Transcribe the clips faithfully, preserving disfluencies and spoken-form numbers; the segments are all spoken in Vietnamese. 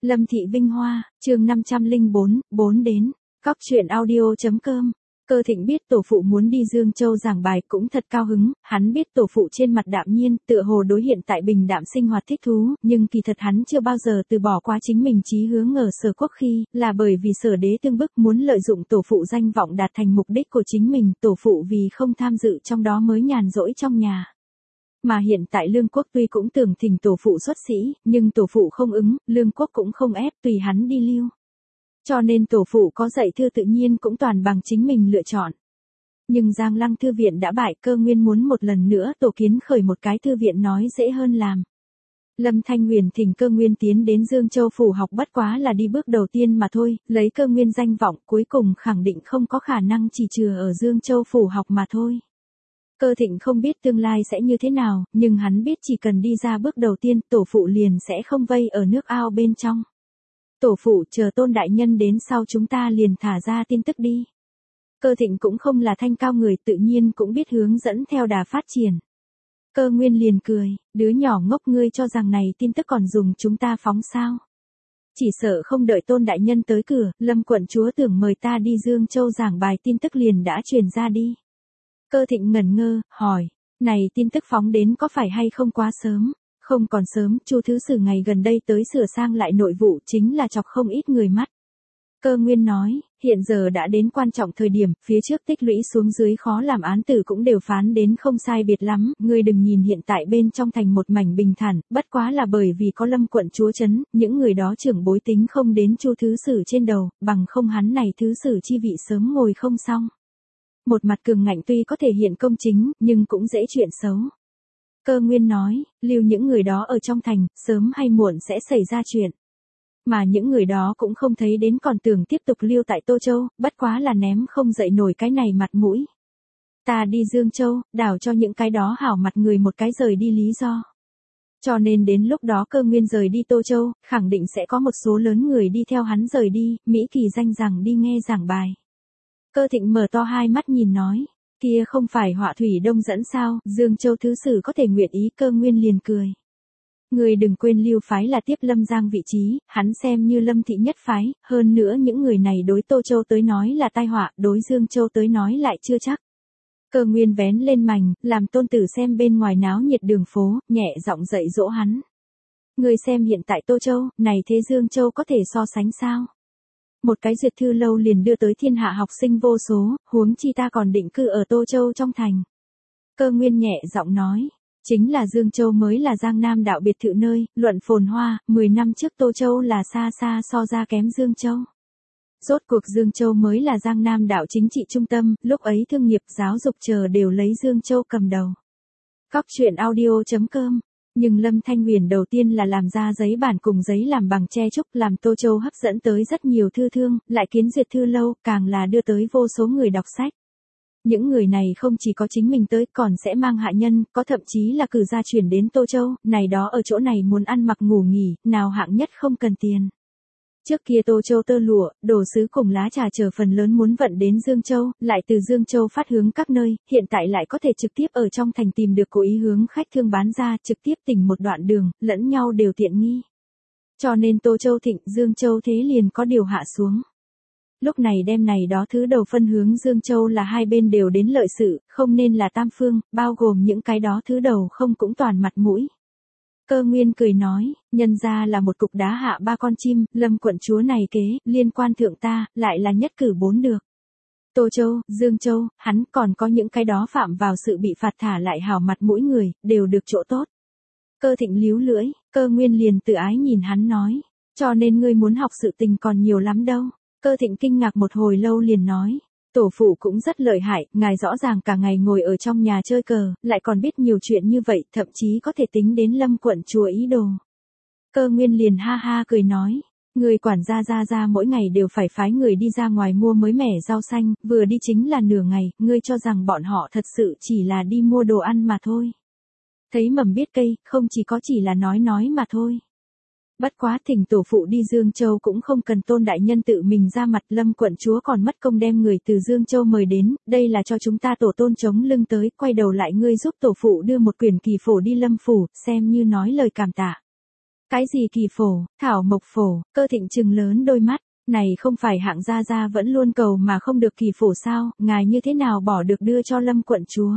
Lâm Thị Vinh Hoa, chương năm trăm lẻ bốn, bốn đến. Cóc truyện audio chấm com. Cơ Thịnh biết tổ phụ muốn đi Dương Châu giảng bài cũng thật cao hứng, hắn biết tổ phụ trên mặt đạm nhiên, tựa hồ đối hiện tại bình đạm sinh hoạt thích thú, nhưng kỳ thật hắn chưa bao giờ từ bỏ qua chính mình chí hướng ở Sở Quốc khi, là bởi vì Sở Đế tương bức muốn lợi dụng tổ phụ danh vọng đạt thành mục đích của chính mình, tổ phụ vì không tham dự trong đó mới nhàn rỗi trong nhà. Mà hiện tại Lương Quốc tuy cũng tưởng thỉnh tổ phụ xuất sĩ, nhưng tổ phụ không ứng, Lương Quốc cũng không ép, tùy hắn đi lưu. Cho nên tổ phụ có dạy thư tự nhiên cũng toàn bằng chính mình lựa chọn. Nhưng Giang Lăng thư viện đã bại, Cơ Nguyên muốn một lần nữa tổ kiến khởi một cái thư viện nói dễ hơn làm. Lâm Thanh Huyền thỉnh Cơ Nguyên tiến đến Dương Châu phủ học bất quá là đi bước đầu tiên mà thôi, lấy Cơ Nguyên danh vọng cuối cùng khẳng định không có khả năng chỉ chừa ở Dương Châu phủ học mà thôi. Cơ Thịnh không biết tương lai sẽ như thế nào, nhưng hắn biết chỉ cần đi ra bước đầu tiên, tổ phụ liền sẽ không vây ở nước ao bên trong. Tổ phụ, chờ Tôn đại nhân đến sau chúng ta liền thả ra tin tức đi. Cơ Thịnh cũng không là thanh cao người, tự nhiên cũng biết hướng dẫn theo đà phát triển. Cơ Nguyên liền cười, đứa nhỏ ngốc ngươi cho rằng này tin tức còn dùng chúng ta phóng sao. Chỉ sợ không đợi Tôn đại nhân tới cửa, Lâm quận chúa tưởng mời ta đi Dương Châu giảng bài tin tức liền đã truyền ra đi. Cơ Thịnh ngẩn ngơ, hỏi, này tin tức phóng đến có phải hay không quá sớm? Không còn sớm, Chu thứ sử ngày gần đây tới sửa sang lại nội vụ chính là chọc không ít người mắt. Cơ Nguyên nói, hiện giờ đã đến quan trọng thời điểm, phía trước tích lũy xuống dưới khó làm án tử cũng đều phán đến không sai biệt lắm, ngươi đừng nhìn hiện tại bên trong thành một mảnh bình thản, bất quá là bởi vì có Lâm quận chúa chấn, những người đó trưởng bối tính không đến Chu thứ sử trên đầu, bằng không hắn này thứ sử chi vị sớm ngồi không xong. Một mặt cường ngạnh tuy có thể hiện công chính, nhưng cũng dễ chuyện xấu. Cơ Nguyên nói, lưu những người đó ở trong thành, sớm hay muộn sẽ xảy ra chuyện. Mà những người đó cũng không thấy đến còn tưởng tiếp tục lưu tại Tô Châu, bất quá là ném không dậy nổi cái này mặt mũi. Ta đi Dương Châu, đảo cho những cái đó hảo mặt người một cái rời đi lý do. Cho nên đến lúc đó Cơ Nguyên rời đi Tô Châu, khẳng định sẽ có một số lớn người đi theo hắn rời đi, Mỹ kỳ danh rằng đi nghe giảng bài. Cơ Thịnh mở to hai mắt nhìn nói, kia không phải họa thủy đông dẫn sao, Dương Châu thứ sử có thể nguyện ý. Cơ Nguyên liền cười. Người đừng quên Lưu phái là tiếp Lâm Giang vị trí, hắn xem như Lâm thị nhất phái, hơn nữa những người này đối Tô Châu tới nói là tai họa, đối Dương Châu tới nói lại chưa chắc. Cơ Nguyên vén lên mành, làm tôn tử xem bên ngoài náo nhiệt đường phố, nhẹ giọng dạy dỗ hắn. Người xem hiện tại Tô Châu, này thế Dương Châu có thể so sánh sao? Một cái duyệt thư lâu liền đưa tới thiên hạ học sinh vô số, huống chi ta còn định cư ở Tô Châu trong thành. Cơ Nguyên nhẹ giọng nói, chính là Dương Châu mới là Giang Nam đạo biệt thự nơi, luận phồn hoa, mười năm trước Tô Châu là xa xa so ra kém Dương Châu. Rốt cuộc Dương Châu mới là Giang Nam đạo chính trị trung tâm, lúc ấy thương nghiệp giáo dục chờ đều lấy Dương Châu cầm đầu. Cóc truyện audio chấm com. Nhưng Lâm Thanh Huyền đầu tiên là làm ra giấy bản cùng giấy làm bằng tre trúc, làm Tô Châu hấp dẫn tới rất nhiều thư thương, lại kiến duyệt thư lâu, càng là đưa tới vô số người đọc sách. Những người này không chỉ có chính mình tới, còn sẽ mang hạ nhân, có thậm chí là cử gia chuyển đến Tô Châu, này đó ở chỗ này muốn ăn mặc ngủ nghỉ, nào hạng nhất không cần tiền. Trước kia Tô Châu tơ lụa, đồ sứ cùng lá trà chờ phần lớn muốn vận đến Dương Châu, lại từ Dương Châu phát hướng các nơi, hiện tại lại có thể trực tiếp ở trong thành tìm được cố ý hướng khách thương bán ra, trực tiếp tỉnh một đoạn đường, lẫn nhau đều tiện nghi. Cho nên Tô Châu thịnh, Dương Châu thế liền có điều hạ xuống. Lúc này đem này đó thứ đầu phân hướng Dương Châu là hai bên đều đến lợi sự, không nên là tam phương, bao gồm những cái đó thứ đầu không cũng toàn mặt mũi. Cơ Nguyên cười nói, nhân ra là một cục đá hạ ba con chim, Lâm quận chúa này kế, liên quan thượng ta, lại là nhất cử bốn được. Tô Châu, Dương Châu, hắn còn có những cái đó phạm vào sự bị phạt thả lại hảo mặt mũi người, đều được chỗ tốt. Cơ Thịnh líu lưỡi, Cơ Nguyên liền tự ái nhìn hắn nói, cho nên ngươi muốn học sự tình còn nhiều lắm đâu. Cơ Thịnh kinh ngạc một hồi lâu liền nói, tổ phụ cũng rất lợi hại, ngài rõ ràng cả ngày ngồi ở trong nhà chơi cờ, lại còn biết nhiều chuyện như vậy, thậm chí có thể tính đến Lâm quận chúa ý đồ. Cơ Nguyên liền ha ha cười nói, người quản gia ra ra mỗi ngày đều phải phái người đi ra ngoài mua mới mẻ rau xanh, vừa đi chính là nửa ngày, ngươi cho rằng bọn họ thật sự chỉ là đi mua đồ ăn mà thôi. Thấy mầm biết cây, không chỉ có chỉ là nói nói mà thôi. Bất quá thỉnh tổ phụ đi Dương Châu cũng không cần Tôn đại nhân tự mình ra mặt, Lâm quận chúa còn mất công đem người từ Dương Châu mời đến, đây là cho chúng ta tổ tôn chống lưng tới, quay đầu lại ngươi giúp tổ phụ đưa một quyển kỳ phổ đi Lâm phủ, xem như nói lời cảm tạ. Cái gì kỳ phổ, thảo mộc phổ, Cơ Thịnh trừng lớn đôi mắt, này không phải hạng gia gia vẫn luôn cầu mà không được kỳ phổ sao, ngài như thế nào bỏ được đưa cho Lâm quận chúa.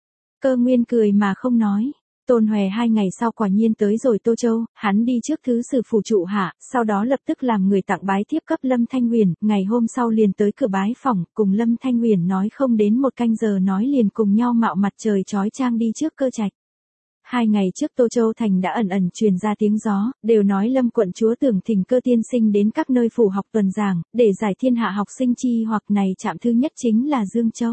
Cơ Nguyên cười mà không nói. Tôn Hòe hai ngày sau quả nhiên tới rồi Tô Châu, hắn đi trước thứ sử phủ trụ hạ, sau đó lập tức làm người tặng bái thiếp cấp Lâm Thanh Huyền, ngày hôm sau liền tới cửa bái phòng, cùng Lâm Thanh Huyền nói không đến một canh giờ nói liền cùng nhau mạo mặt trời chói chang đi trước Cơ Trạch. Hai ngày trước Tô Châu Thành đã ẩn ẩn truyền ra tiếng gió, đều nói Lâm quận chúa tưởng thỉnh Cơ tiên sinh đến các nơi phủ học tuần giảng, để giải thiên hạ học sinh chi hoặc này chạm thứ nhất chính là Dương Châu.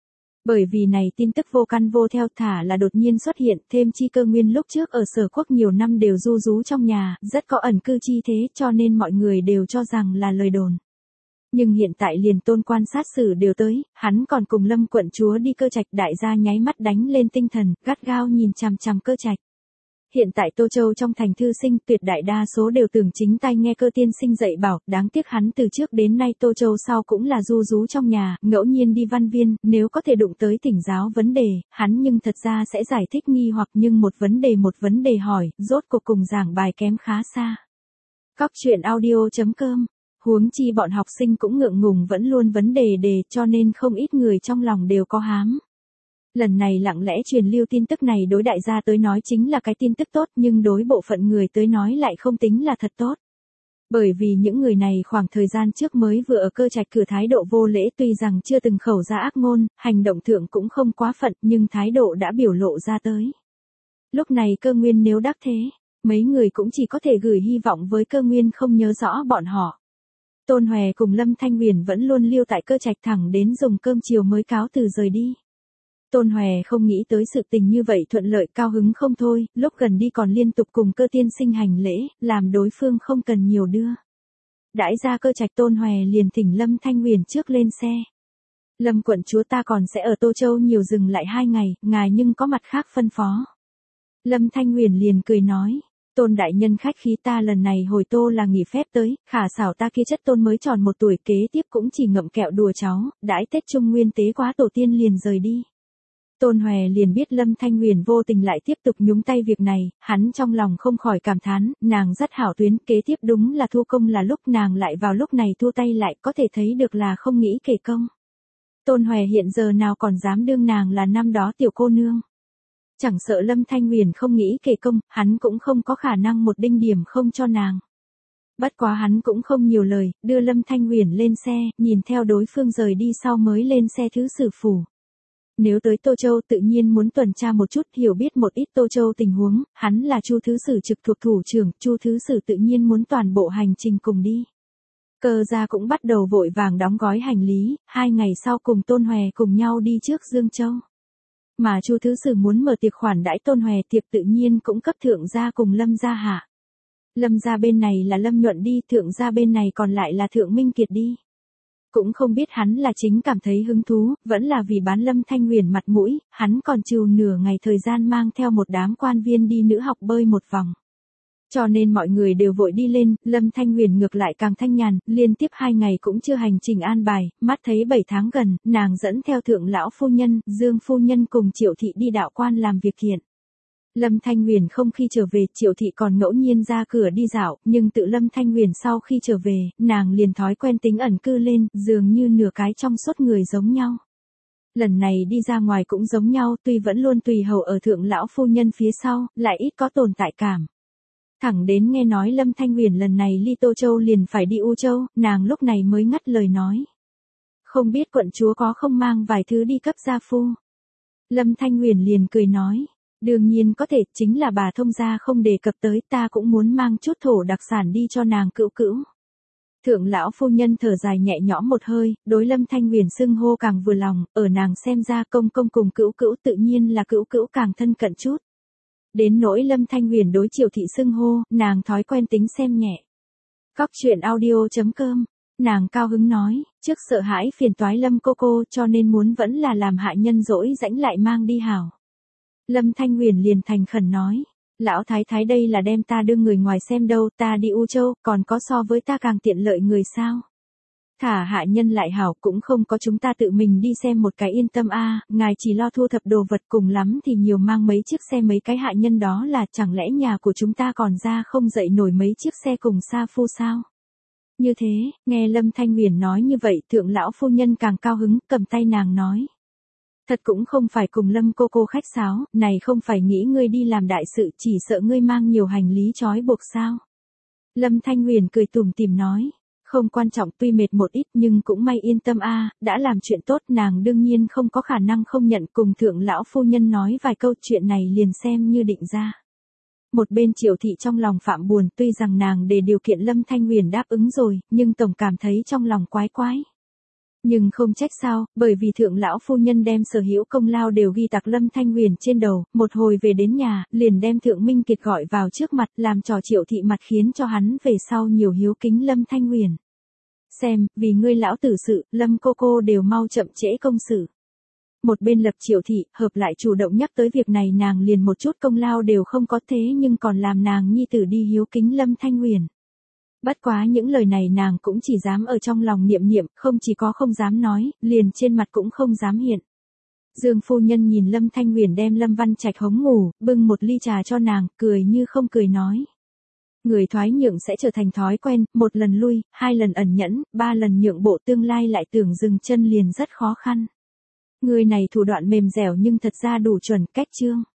Bởi vì này tin tức vô căn vô theo thả là đột nhiên xuất hiện, thêm chi Cơ Nguyên lúc trước ở Sở Quốc nhiều năm đều du rú trong nhà, rất có ẩn cư chi thế cho nên mọi người đều cho rằng là lời đồn. Nhưng hiện tại liền Tôn quan sát sử đều tới, hắn còn cùng Lâm quận chúa đi Cơ Trạch, đại gia nháy mắt đánh lên tinh thần, gắt gao nhìn chằm chằm Cơ Trạch. Hiện tại Tô Châu trong thành thư sinh tuyệt đại đa số đều tưởng chính tay nghe Cơ tiên sinh dạy bảo, đáng tiếc hắn từ trước đến nay Tô Châu sau cũng là du rú trong nhà, ngẫu nhiên đi văn viên, nếu có thể đụng tới thỉnh giáo vấn đề, hắn nhưng thật ra sẽ giải thích nghi hoặc nhưng một vấn đề một vấn đề hỏi, rốt cuộc cùng giảng bài kém khá xa. Cóc truyện audio chấm com. Huống chi bọn học sinh cũng ngượng ngùng vẫn luôn vấn đề đề cho nên không ít người trong lòng đều có hám. Lần này lặng lẽ truyền lưu tin tức này đối đại gia tới nói chính là cái tin tức tốt nhưng đối bộ phận người tới nói lại không tính là thật tốt. Bởi vì những người này khoảng thời gian trước mới vừa ở Cơ Trạch cửa thái độ vô lễ tuy rằng chưa từng khẩu ra ác ngôn, hành động thượng cũng không quá phận nhưng thái độ đã biểu lộ ra tới. Lúc này Cơ Nguyên nếu đắc thế, mấy người cũng chỉ có thể gửi hy vọng với Cơ Nguyên không nhớ rõ bọn họ. Tôn Hòe cùng Lâm Thanh Huyền vẫn luôn lưu tại Cơ Trạch thẳng đến dùng cơm chiều mới cáo từ rời đi. Tôn Hòe không nghĩ tới sự tình như vậy thuận lợi cao hứng không thôi, lúc gần đi còn liên tục cùng Cơ tiên sinh hành lễ, làm đối phương không cần nhiều đưa. Đãi ra Cơ Trạch Tôn Hòe liền thỉnh Lâm Thanh Huyền trước lên xe. Lâm quận chúa ta còn sẽ ở Tô Châu nhiều dừng lại hai ngày, ngài nhưng có mặt khác phân phó. Lâm Thanh Huyền liền cười nói. Tôn đại nhân khách khí ta lần này hồi Tô là nghỉ phép tới, khả xảo ta kia chất Tôn mới tròn một tuổi kế tiếp cũng chỉ ngậm kẹo đùa cháu, đãi Tết Trung Nguyên tế quá tổ tiên liền rời đi. Tôn Hòe liền biết Lâm Thanh Huyền vô tình lại tiếp tục nhúng tay việc này, hắn trong lòng không khỏi cảm thán, nàng rất hảo tuyến, kế tiếp đúng là thu công là lúc nàng lại vào lúc này thu tay lại có thể thấy được là không nghĩ kể công. Tôn Hòe hiện giờ nào còn dám đương nàng là năm đó tiểu cô nương. Chẳng sợ Lâm Thanh Huyền không nghĩ kể công, hắn cũng không có khả năng một đinh điểm không cho nàng. Bất quá hắn cũng không nhiều lời, đưa Lâm Thanh Huyền lên xe, nhìn theo đối phương rời đi sau mới lên xe thứ sử phủ. Nếu tới Tô Châu tự nhiên muốn tuần tra một chút hiểu biết một ít Tô Châu tình huống, hắn là Chu thứ sử trực thuộc thủ trưởng, Chu thứ sử tự nhiên muốn toàn bộ hành trình cùng đi. Cơ gia cũng bắt đầu vội vàng đóng gói hành lý, hai ngày sau cùng Tôn Hòe cùng nhau đi trước Dương Châu. Mà Chu thứ sử muốn mở tiệc khoản đãi Tôn Hòe tiệc tự nhiên cũng cấp thượng gia cùng Lâm gia hạ. Lâm gia bên này là Lâm Nhuận đi, thượng gia bên này còn lại là Thượng Minh Kiệt đi. Cũng không biết hắn là chính cảm thấy hứng thú, vẫn là vì bán Lâm Thanh Huyền mặt mũi, hắn còn trừ nửa ngày thời gian mang theo một đám quan viên đi nữ học bơi một vòng. Cho nên mọi người đều vội đi lên, Lâm Thanh Huyền ngược lại càng thanh nhàn, liên tiếp hai ngày cũng chưa hành trình an bài, mắt thấy bảy tháng gần, nàng dẫn theo thượng lão phu nhân, Dương phu nhân cùng Triệu thị đi đạo quan làm việc thiện. Lâm Thanh Huyền không khi trở về, Triệu thị còn ngẫu nhiên ra cửa đi dạo, nhưng tự Lâm Thanh Huyền sau khi trở về, nàng liền thói quen tính ẩn cư lên, dường như nửa cái trong suốt người giống nhau. Lần này đi ra ngoài cũng giống nhau, tuy vẫn luôn tùy hầu ở thượng lão phu nhân phía sau, lại ít có tồn tại cảm. Thẳng đến nghe nói Lâm Thanh Huyền lần này ly Tô Châu liền phải đi U Châu, nàng lúc này mới ngắt lời nói. Không biết quận chúa có không mang vài thứ đi cấp gia phu. Lâm Thanh Huyền liền cười nói. Đương nhiên có thể, chính là bà thông gia không đề cập tới, ta cũng muốn mang chút thổ đặc sản đi cho nàng cữu cữu. Thượng lão phu nhân thở dài nhẹ nhõm một hơi, đối Lâm Thanh Huyền xưng hô càng vừa lòng, ở nàng xem ra công công cùng cữu cữu tự nhiên là cữu cữu càng thân cận chút. Đến nỗi Lâm Thanh Huyền đối Triệu thị xưng hô, nàng thói quen tính xem nhẹ. Cóc truyện audio chấm com, nàng cao hứng nói, trước sợ hãi phiền toái Lâm cô cô cho nên muốn vẫn là làm hạ nhân dỗi rãnh lại mang đi hảo. Lâm Thanh Huyền liền thành khẩn nói, lão thái thái đây là đem ta đưa người ngoài xem đâu, ta đi U Châu, còn có so với ta càng tiện lợi người sao? Thả hạ nhân lại hảo cũng không có chúng ta tự mình đi xem một cái yên tâm a, ngài chỉ lo thu thập đồ vật cùng lắm thì nhiều mang mấy chiếc xe mấy cái hạ nhân đó là chẳng lẽ nhà của chúng ta còn ra không dậy nổi mấy chiếc xe cùng sa phu sao? Như thế, nghe Lâm Thanh Huyền nói như vậy thượng lão phu nhân càng cao hứng, cầm tay nàng nói. Thật cũng không phải cùng Lâm cô cô khách sáo, này không phải nghĩ ngươi đi làm đại sự chỉ sợ ngươi mang nhiều hành lý trói buộc sao. Lâm Thanh Huyền cười tủm tỉm nói. Không quan trọng tuy mệt một ít nhưng cũng may yên tâm a, đã làm chuyện tốt nàng đương nhiên không có khả năng không nhận cùng thượng lão phu nhân nói vài câu chuyện này liền xem như định ra. Một bên Triệu thị trong lòng phạm buồn tuy rằng nàng để điều kiện Lâm Thanh Huyền đáp ứng rồi, nhưng tổng cảm thấy trong lòng quái quái. Nhưng không trách sao, bởi vì thượng lão phu nhân đem sở hữu công lao đều ghi tạc Lâm Thanh Huyền trên đầu, một hồi về đến nhà, liền đem thượng Minh Kiệt gọi vào trước mặt làm trò Triệu thị mặt khiến cho hắn về sau nhiều hiếu kính Lâm Thanh Huyền. Xem, vì ngươi lão tử sự, Lâm cô cô đều mau chậm trễ công sự. Một bên Lập Triệu thị, hợp lại chủ động nhắc tới việc này nàng liền một chút công lao đều không có thế nhưng còn làm nàng nhi tử đi hiếu kính Lâm Thanh Huyền. Bất quá những lời này nàng cũng chỉ dám ở trong lòng niệm niệm, không chỉ có không dám nói, liền trên mặt cũng không dám hiện. Dương phu nhân nhìn Lâm Thanh Huyền đem Lâm Văn Trạch hống ngủ, bưng một ly trà cho nàng, cười như không cười nói. Người thoái nhượng sẽ trở thành thói quen, một lần lui, hai lần ẩn nhẫn, ba lần nhượng bộ tương lai lại tưởng dừng chân liền rất khó khăn. Người này thủ đoạn mềm dẻo nhưng thật ra đủ chuẩn, cách chương.